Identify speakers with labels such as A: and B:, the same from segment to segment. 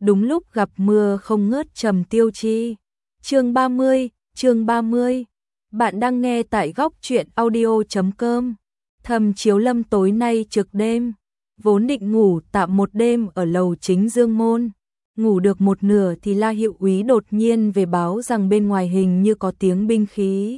A: đúng lúc gặp mưa không ngớt Trầm Tiêu Chi. Chương 30. Bạn đang nghe tại góc truyện audio.com. Thẩm Chiếu Lâm tối nay trực đêm, vốn định ngủ tạm một đêm ở lầu chính Dương Môn. Ngủ được một nửa thì La Hiệu Úy đột nhiên về báo rằng bên ngoài hình như có tiếng binh khí.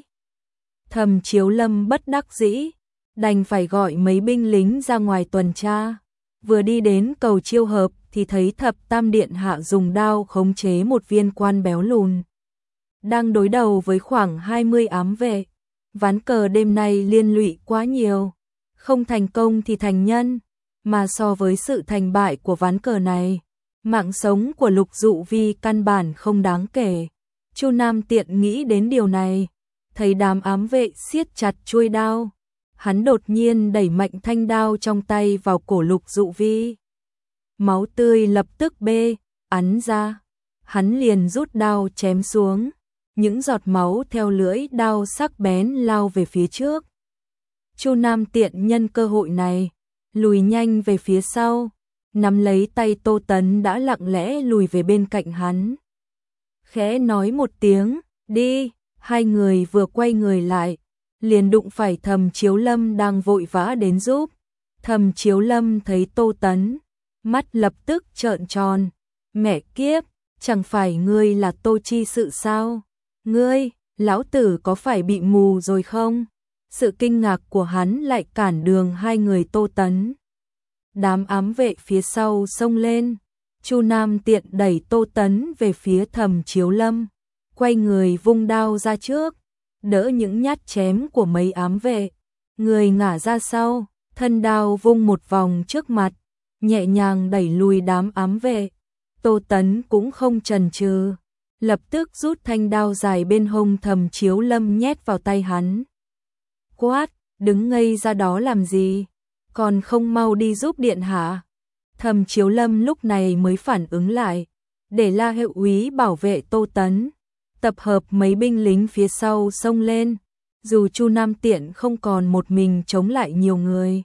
A: Thẩm Chiếu Lâm bất đắc dĩ, đành phải gọi mấy binh lính ra ngoài tuần tra. Vừa đi đến cầu Chiêu Hợp thì thấy Thập Tam Điện Hạ dùng đao khống chế một viên quan béo lùn, đang đối đầu với khoảng 20 ám vệ. Ván cờ đêm nay liên lụy quá nhiều, không thành công thì thành nhân, mà so với sự thành bại của ván cờ này, mạng sống của Lục Dụ Vi căn bản không đáng kể. Chu Nam Tiện nghĩ đến điều này, thấy đám ám vệ siết chặt chuôi đao, hắn đột nhiên đẩy mạnh thanh đao trong tay vào cổ Lục Dụ Vi. Máu tươi lập tức ắn ra, hắn liền rút đao chém xuống, những giọt máu theo lưỡi đao sắc bén lao về phía trước. Chu Nam Tiện nhân cơ hội này, lùi nhanh về phía sau, nắm lấy tay Tô Tấn đã lặng lẽ lùi về bên cạnh hắn. Khẽ nói một tiếng, đi, hai người vừa quay người lại, liền đụng phải Thẩm Chiếu Lâm đang vội vã đến giúp. Thẩm Chiếu Lâm thấy Tô Tấn, mắt lập tức trợn tròn, mẹ kiếp, chẳng phải ngươi là Tô Chi Sự sao? Ngươi, lão tử có phải bị mù rồi không? Sự kinh ngạc của hắn lại cản đường hai người Tô Tấn. Đám ám vệ phía sau xông lên, Chu Nam Tiện đẩy Tô Tấn về phía Thẩm Chiếu Lâm, quay người vung đao ra trước, đỡ những nhát chém của mấy ám vệ. Người ngả ra sau, thân đao vung một vòng trước mặt, nhẹ nhàng đẩy lùi đám ám vệ. Tô Tấn cũng không chần chừ, lập tức rút thanh đao dài bên hông Thẩm Chiếu Lâm nhét vào tay hắn. Quát, đứng ngây ra đó làm gì? Còn không mau đi giúp điện hạ. Thẩm Chiếu Lâm lúc này mới phản ứng lại, để La Hiệu Úy bảo vệ Tô Tấn, tập hợp mấy binh lính phía sau xông lên. Dù Chu Nam Tiện không còn một mình chống lại nhiều người,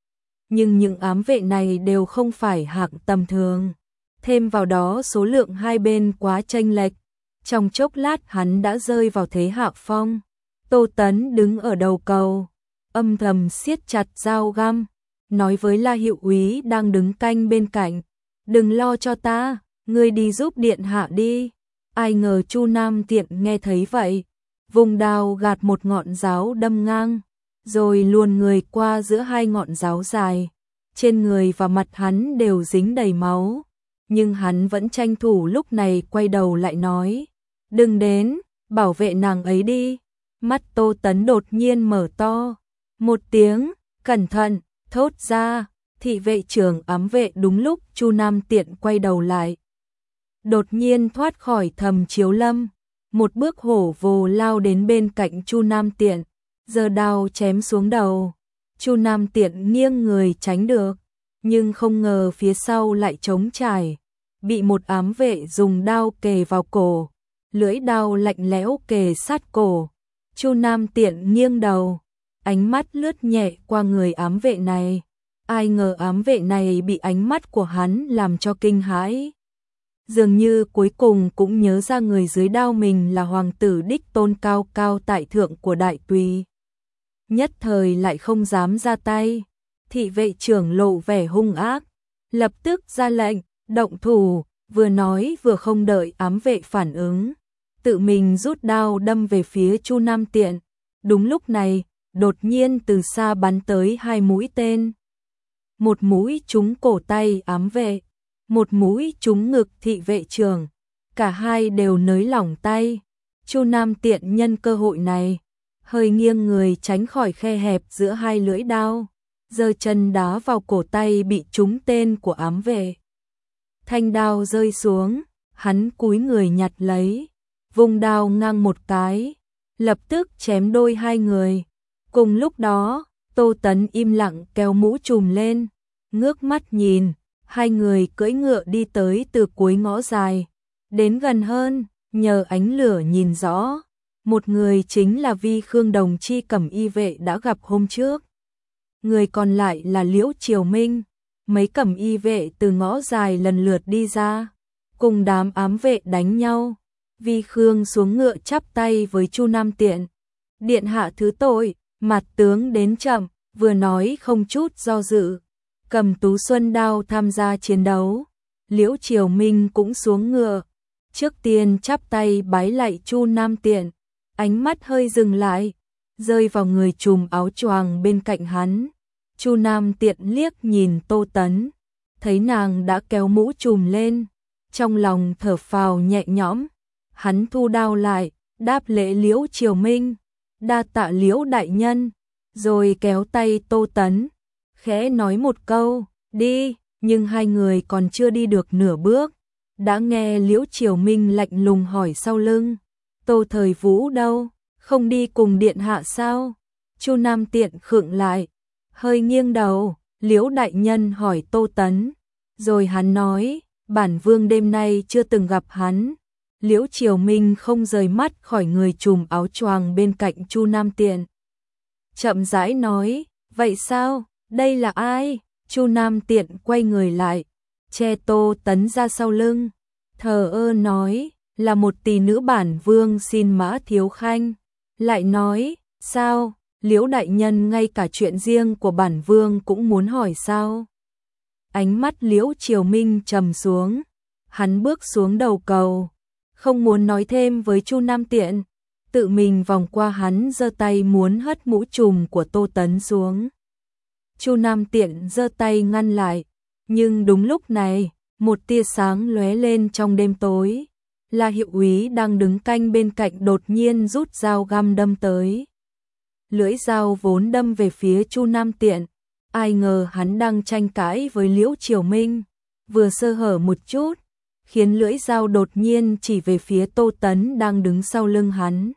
A: nhưng những ám vệ này đều không phải hạng tầm thường. Thêm vào đó số lượng hai bên quá chênh lệch, trong chốc lát hắn đã rơi vào thế hạ phong. Tô Tấn đứng ở đầu cầu, âm thầm siết chặt dao găm, nói với La Hiệu Úy đang đứng canh bên cạnh, đừng lo cho ta, ngươi đi giúp điện hạ đi. Ai ngờ Chu Nam Tiện nghe thấy vậy, vùng đao gạt một ngọn giáo đâm ngang, rồi luồn người qua giữa hai ngọn giáo dài. Trên người và mặt hắn đều dính đầy máu, nhưng hắn vẫn tranh thủ lúc này quay đầu lại nói, đừng đến, bảo vệ nàng ấy đi. Mắt Tô Tấn đột nhiên mở to, một tiếng, cẩn thận, thốt ra. Thị vệ trưởng ám vệ đúng lúc Chu Nam Tiện quay đầu lại, đột nhiên thoát khỏi Thẩm Chiếu Lâm, một bước hổ vồ lao đến bên cạnh Chu Nam Tiện, giơ đao chém xuống đầu. Chu Nam Tiện nghiêng người tránh được, nhưng không ngờ phía sau lại trống trải, bị một ám vệ dùng đao kề vào cổ, lưỡi đao lạnh lẽo kề sát cổ. Chu Nam Tiện nghiêng đầu, ánh mắt lướt nhẹ qua người ám vệ này. Ai ngờ ám vệ này bị ánh mắt của hắn làm cho kinh hãi, dường như cuối cùng cũng nhớ ra người dưới đao mình là hoàng tử đích tôn cao cao tại thượng của Đại Tùy, nhất thời lại không dám ra tay. Thị vệ trưởng lộ vẻ hung ác, lập tức ra lệnh, động thủ, vừa nói vừa không đợi ám vệ phản ứng, tự mình rút đao đâm về phía Chu Nam Tiện. Đúng lúc này, đột nhiên từ xa bắn tới hai mũi tên. Một mũi trúng cổ tay ám vệ, một mũi trúng ngực thị vệ trưởng, cả hai đều nới lỏng tay. Chu Nam Tiện nhân cơ hội này, hơi nghiêng người tránh khỏi khe hẹp giữa hai lưỡi đao, giơ chân đá vào cổ tay bị trúng tên của ám vệ. Thanh đao rơi xuống, hắn cúi người nhặt lấy, vùng đao ngang một cái, lập tức chém đôi hai người. Cùng lúc đó, Tô Tấn im lặng kéo mũ trùm lên, ngước mắt nhìn, hai người cưỡi ngựa đi tới từ cuối ngõ dài, đến gần hơn, nhờ ánh lửa nhìn rõ, một người chính là Vi Khương Đồng Chi cẩm y vệ đã gặp hôm trước. Người còn lại là Liễu Triều Minh. Mấy cẩm y vệ từ ngõ dài lần lượt đi ra, cùng đám ám vệ đánh nhau. Vi Khương xuống ngựa chắp tay với Chu Nam Tiện. Điện hạ thứ tội, mặt tướng đến chậm, vừa nói không chút do dự. Cầm Tú Xuân đao tham gia chiến đấu. Liễu Triều Minh cũng xuống ngựa. Trước tiên chắp tay bái lạy Chu Nam Tiện. Ánh mắt hơi dừng lại, rơi vào người trùm áo choàng bên cạnh hắn. Chu Nam Tiện liếc nhìn Tô Tấn, thấy nàng đã kéo mũ trùm lên, trong lòng thở phào nhẹ nhõm. Hắn thu đao lại, đáp lễ Liễu Triều Minh, đa tạ Liễu đại nhân, rồi kéo tay Tô Tấn, khẽ nói một câu, đi, nhưng hai người còn chưa đi được nửa bước, đã nghe Liễu Triều Minh lạnh lùng hỏi sau lưng, Tô Thời Vũ đâu, không đi cùng điện hạ sao? Chu Nam Tiện khựng lại, hơi nghiêng đầu, Liễu đại nhân hỏi Tô Tấn, rồi hắn nói, bản vương đêm nay chưa từng gặp hắn. Liễu Triều Minh không rời mắt khỏi người trùm áo choàng bên cạnh Chu Nam Tiện. Chậm rãi nói, vậy sao, đây là ai? Chu Nam Tiện quay người lại, che Tô Tấn ra sau lưng, thờ ơ nói, là một tỷ nữ bản vương xin Mã Thiếu Khanh. Lại nói, sao, Liễu đại nhân ngay cả chuyện riêng của bản vương cũng muốn hỏi sao? Ánh mắt Liễu Triều Minh trầm xuống, hắn bước xuống đầu cầu, không muốn nói thêm với Chu Nam Tiện, tự mình vòng qua hắn giơ tay muốn hất mũ trùm của Tô Tấn xuống. Chu Nam Tiện giơ tay ngăn lại, nhưng đúng lúc này, một tia sáng lóe lên trong đêm tối. La Hiệu Úy đang đứng canh bên cạnh đột nhiên rút dao găm đâm tới. Lưỡi dao vốn đâm về phía Chu Nam Tiện, ai ngờ hắn đang tranh cãi với Liễu Triều Minh, vừa sơ hở một chút, khiến lưỡi dao đột nhiên chỉ về phía Tô Tấn đang đứng sau lưng hắn.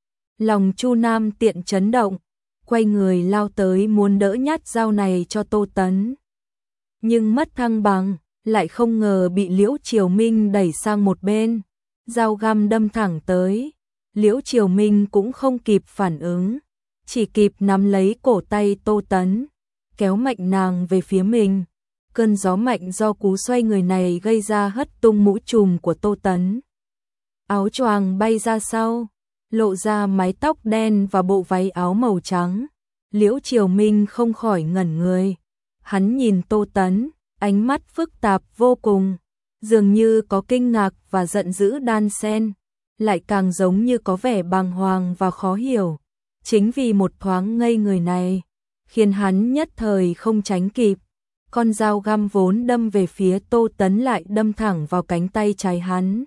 A: Lòng Chu Nam Tiện chấn động, quay người lao tới muốn đỡ nhát dao này cho Tô Tấn. Nhưng mất thăng bằng, lại không ngờ bị Liễu Triều Minh đẩy sang một bên, dao găm đâm thẳng tới. Liễu Triều Minh cũng không kịp phản ứng, chỉ kịp nắm lấy cổ tay Tô Tấn, kéo mạnh nàng về phía mình. Cơn gió mạnh do cú xoay người này gây ra hất tung mũ trùm của Tô Tấn. Áo choàng bay ra sau, lộ ra mái tóc đen và bộ váy áo màu trắng. Liễu Triều Minh không khỏi ngẩn người. Hắn nhìn Tô Tấn, ánh mắt phức tạp vô cùng, dường như có kinh ngạc và giận dữ đan xen, lại càng giống như có vẻ bàng hoàng và khó hiểu. Chính vì một thoáng ngây người này, khiến hắn nhất thời không tránh kịp. Con dao găm vốn đâm về phía Tô Tấn lại đâm thẳng vào cánh tay trái hắn.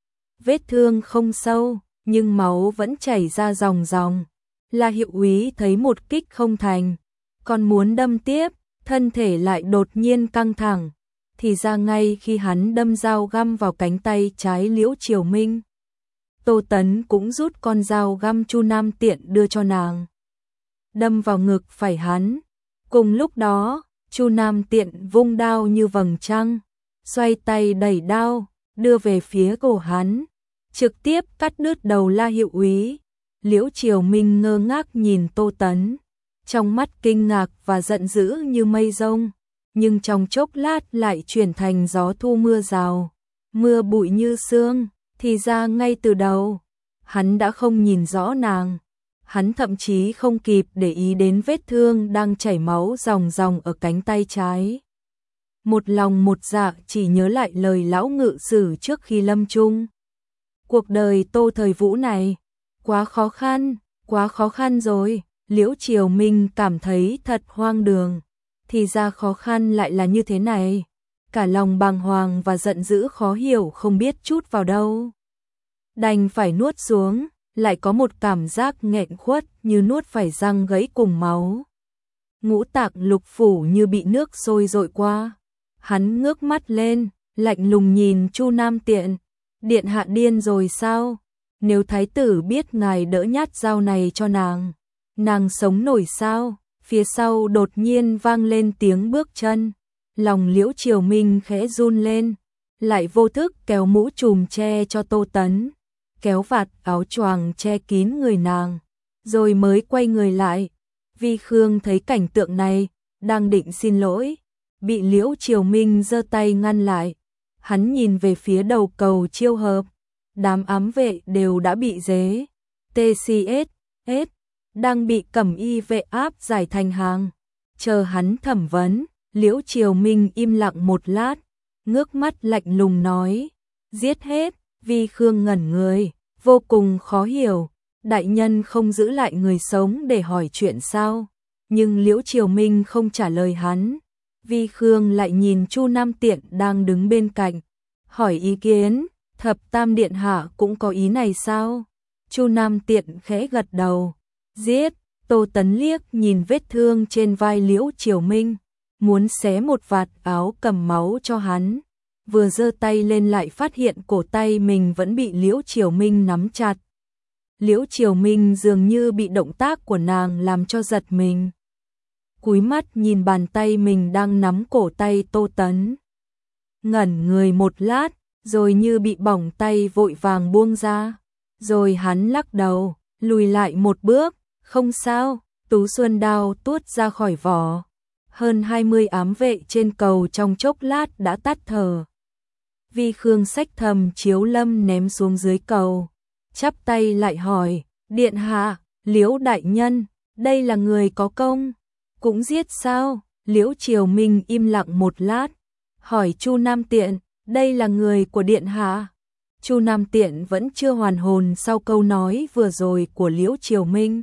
A: Vết thương không sâu, nhưng máu vẫn chảy ra ròng ròng. La Hiệu Úy thấy một kích không thành, còn muốn đâm tiếp, thân thể lại đột nhiên căng thẳng. Thì ra ngay khi hắn đâm dao găm vào cánh tay trái Liễu Triều Minh, Tô Tấn cũng rút con dao găm Chu Nam Tiện đưa cho nàng, đâm vào ngực phải hắn. Cùng lúc đó, Chu Nam Tiện vung đao như vầng trăng, xoay tay đẩy đao, đưa về phía cổ hắn, trực tiếp cắt đứt đầu La Hiệu Úy. Liễu Triều Minh ngơ ngác nhìn Tô Tấn, trong mắt kinh ngạc và giận dữ như mây rông, nhưng trong chốc lát lại chuyển thành gió thu mưa rào, mưa bụi như sương. Thì ra ngay từ đầu, hắn đã không nhìn rõ nàng. Hắn thậm chí không kịp để ý đến vết thương đang chảy máu ròng ròng ở cánh tay trái. Một lòng một dạ chỉ nhớ lại lời lão ngự sử trước khi lâm chung. Cuộc đời Tô Thời Vũ này, quá khó khăn rồi. Liễu Triều Minh cảm thấy thật hoang đường. Thì ra khó khăn lại là như thế này. Cả lòng bàng hoàng và giận dữ khó hiểu không biết chút vào đâu. Đành phải nuốt xuống, lại có một cảm giác nghẹn khuất như nuốt phải răng gãy cùng máu. Ngũ tạng lục phủ như bị nước sôi dội qua. Hắn ngước mắt lên, lạnh lùng nhìn Chu Nam Tiện. Điện hạ điên rồi sao? Nếu thái tử biết ngài đỡ nhát dao này cho nàng sống nổi sao? Phía sau đột nhiên vang lên tiếng bước chân. Lòng Liễu Triều Minh khẽ run lên, lại vô thức kéo mũ trùm che cho Tô Tấn, kéo vạt áo choàng che kín người nàng, rồi mới quay người lại. Vi Khương thấy cảnh tượng này, đang định xin lỗi, bị Liễu Triều Minh giơ tay ngăn lại. Hắn nhìn về phía đầu cầu Chiêu Hợp, đám ám vệ đều đã bị dế TCS đang bị cẩm y vệ áp giải thành hàng. Chờ hắn thẩm vấn, Liễu Triều Minh im lặng một lát, ngước mắt lạnh lùng nói, giết hết. Vi Khương ngẩn người, vô cùng khó hiểu, đại nhân không giữ lại người sống để hỏi chuyện sao? Nhưng Liễu Triều Minh không trả lời hắn. Vi Khương lại nhìn Chu Nam Tiện đang đứng bên cạnh, hỏi ý kiến, Thập Tam Điện Hạ cũng có ý này sao? Chu Nam Tiện khẽ gật đầu, giết. Tô Tấn liếc nhìn vết thương trên vai Liễu Triều Minh, muốn xé một vạt áo cầm máu cho hắn. Vừa giơ tay lên lại phát hiện cổ tay mình vẫn bị Liễu Triều Minh nắm chặt. Liễu Triều Minh dường như bị động tác của nàng làm cho giật mình. Cúi mắt nhìn bàn tay mình đang nắm cổ tay Tô Tấn. Ngẩn người một lát, rồi như bị bỏng tay vội vàng buông ra. Rồi hắn lắc đầu, lùi lại một bước, không sao, Tú Xuân đao tuốt ra khỏi vỏ. Hơn 20 ám vệ trên cầu trong chốc lát đã tắt thở. Vi Khương xách Thẩm Chiếu Lâm ném xuống dưới cầu, chắp tay lại hỏi, điện hạ, Liễu đại nhân, đây là người có công, cũng giết sao? Liễu Triều Minh im lặng một lát, hỏi Chu Nam Tiện, đây là người của điện hạ. Chu Nam Tiện vẫn chưa hoàn hồn sau câu nói vừa rồi của Liễu Triều Minh.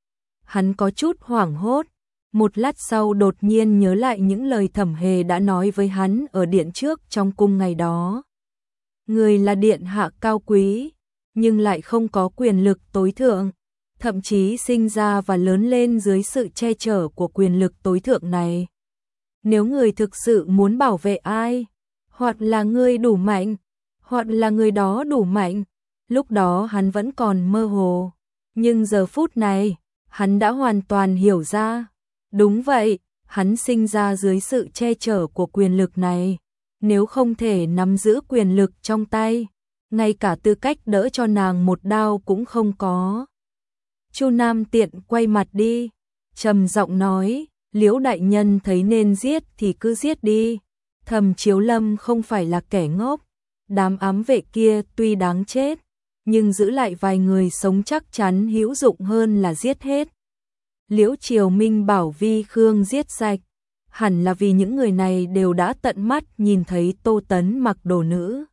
A: Hắn có chút hoảng hốt, một lát sau đột nhiên nhớ lại những lời Thẩm Hề đã nói với hắn ở điện trước trong cung ngày đó. Người là điện hạ cao quý, nhưng lại không có quyền lực tối thượng, thậm chí sinh ra và lớn lên dưới sự che chở của quyền lực tối thượng này. Nếu người thực sự muốn bảo vệ ai, hoặc là người đủ mạnh, hoặc là người đó đủ mạnh, lúc đó hắn vẫn còn mơ hồ. Nhưng giờ phút này, hắn đã hoàn toàn hiểu ra. Đúng vậy, hắn sinh ra dưới sự che chở của quyền lực này. Nếu không thể nắm giữ quyền lực trong tay, ngay cả tư cách đỡ cho nàng một đao cũng không có. Chu Nam Tiện quay mặt đi, trầm giọng nói, Liễu đại nhân thấy nên giết thì cứ giết đi. Thẩm Chiếu Lâm không phải là kẻ ngốc, đám ám vệ kia tuy đáng chết, nhưng giữ lại vài người sống chắc chắn hữu dụng hơn là giết hết. Liễu Triều Minh bảo Vi Khương giết sạch, hẳn là vì những người này đều đã tận mắt nhìn thấy Tô Tấn mặc đồ nữ.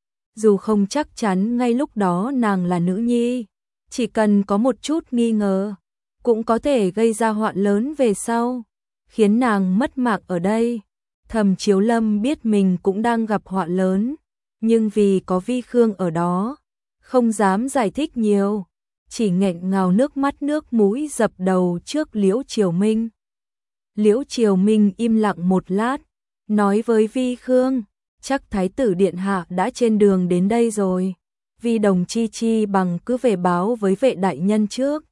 A: Dù không chắc chắn ngay lúc đó nàng là nữ nhi, chỉ cần có một chút nghi ngờ, cũng có thể gây ra họa lớn về sau, khiến nàng mất mạng ở đây. Thẩm Chiếu Lâm biết mình cũng đang gặp họa lớn, nhưng vì có Vi Khương ở đó, không dám giải thích nhiều, chỉ nghẹn ngào nước mắt nước mũi dập đầu trước Liễu Triều Minh. Liễu Triều Minh im lặng một lát, nói với Vi Khương, chắc Thái tử Điện Hạ đã trên đường đến đây rồi. Vi đồng chi bằng cứ về báo với vệ đại nhân trước.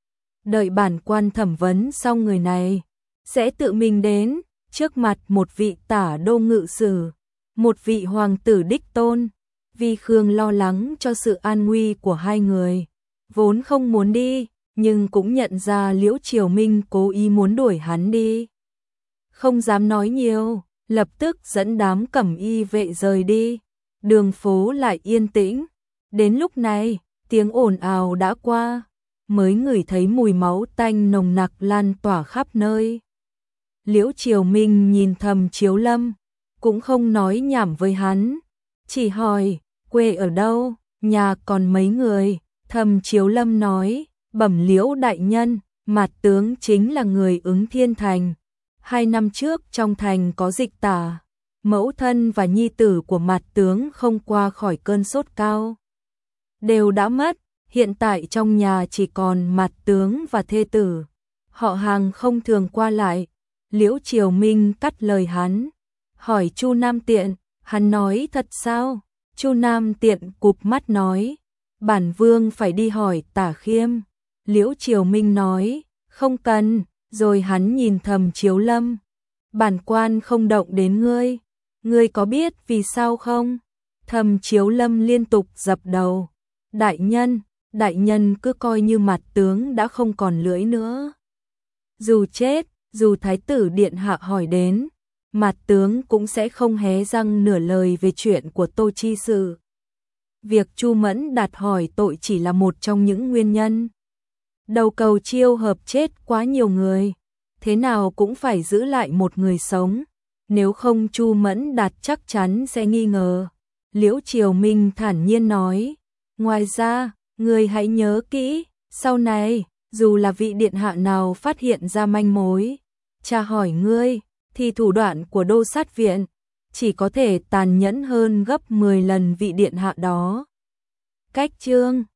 A: Đợi bản quan thẩm vấn xong người này, sẽ tự mình đến, trước mặt một vị tả đô ngự sử, một vị hoàng tử đích tôn. Vi Khương lo lắng cho sự an nguy của hai người, vốn không muốn đi, nhưng cũng nhận ra Liễu Triều Minh cố ý muốn đuổi hắn đi. Không dám nói nhiều, lập tức dẫn đám cẩm y vệ rời đi. Đường phố lại yên tĩnh. Đến lúc này, tiếng ồn ào đã qua, mới ngửi thấy mùi máu tanh nồng nặc lan tỏa khắp nơi. Liễu Triều Minh nhìn Thẩm Chiếu Lâm, cũng không nói nhảm với hắn, chỉ hỏi, quê ở đâu, nhà còn mấy người. Thẩm Chiếu Lâm nói, bẩm Liễu đại nhân, Mạt tướng chính là người Ứng Thiên Thành. 2 năm trước trong thành có dịch tả, mẫu thân và nhi tử của Mạt tướng không qua khỏi cơn sốt cao, đều đã mất, hiện tại trong nhà chỉ còn Mạt tướng và thê tử, họ hàng không thường qua lại. Liễu Triều Minh cắt lời hắn, hỏi Chu Nam Tiện, hắn nói thật sao? Chu Nam Tiện cụp mắt nói, bản vương phải đi hỏi Tả Khiêm. Liễu Triều Minh nói, không cần, rồi hắn nhìn Thẩm Chiếu Lâm, bản quan không động đến ngươi, ngươi có biết vì sao không? Thẩm Chiếu Lâm liên tục dập đầu, đại nhân cứ coi như Mạt tướng đã không còn lưỡi nữa. Dù chết, dù Thái tử Điện Hạ hỏi đến, Mạt tướng cũng sẽ không hé răng nửa lời về chuyện của Tô Chi Sự. Việc Chu Mẫn Đạt hỏi tội chỉ là một trong những nguyên nhân. Đầu cầu chiêu hợp chết quá nhiều người, thế nào cũng phải giữ lại một người sống, nếu không Chu Mẫn Đạt chắc chắn sẽ nghi ngờ. Liễu Triều Minh thản nhiên nói, ngoài ra, người hãy nhớ kỹ, sau này, dù là vị điện hạ nào phát hiện ra manh mối, tra hỏi ngươi, thì thủ đoạn của Đô Sát Viện chỉ có thể tàn nhẫn hơn gấp 10 lần vị điện hạ đó. Cách chương